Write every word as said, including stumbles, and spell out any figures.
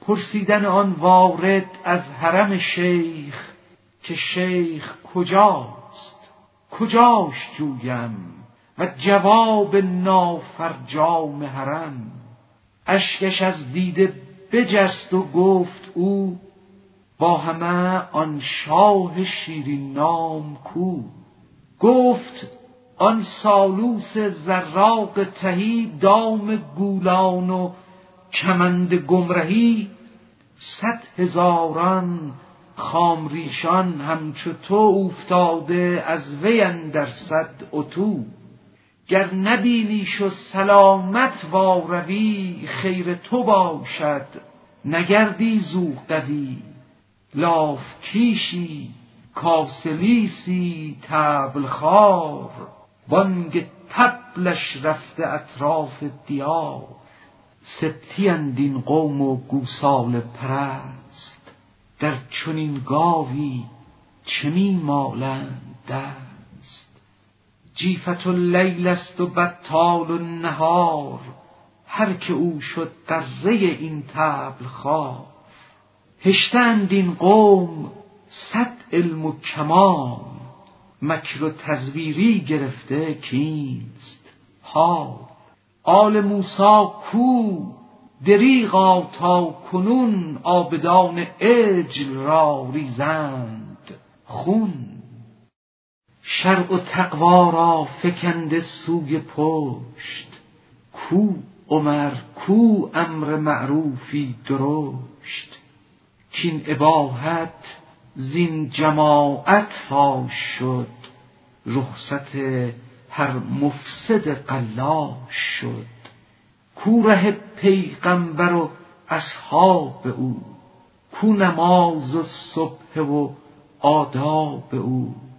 پرسیدن آن وارد از حرم شیخ که شیخ کجاست، کجاش جویم و جواب نافرجام حرم. اشکش از دیده بجست و گفت او، با همه آن شاه شیرین نام کو. گفت آن سالوس زراق تهی، دام گولان و کمند گمرهی. صد هزاران خامریشان همچو تو افتاده، از وی اندر صد اتو. گر نبینیش و سلامت واروی، خیر تو باشد نگردی زو قوی. لاف کیشی کاسلیسی طبل خوار، بانگ طبلش رفته اطراف دیار. سبطی اند این قوم و گوساله پرست، در چنین گاوی چه می مالند دست. جیفت اللیل است و بطال النهار، هر که او شد غره این طبل خوار. هشتند این قوم صد علم و کمال، مکر و تزویری گرفته کینست حال. آل موسی کو دریغا تا کنون، عابدان عجل را ریزند خون. شرع و تقوا را فکنده سوی پشت، کو عمر کو امر معروفی درشت. کین اباحت زین جماعت فاش شد، رخصت هر مفسد قلاش شد. کو ره پیغمبر و اصحاب او، کو نماز و صبح و آداب او.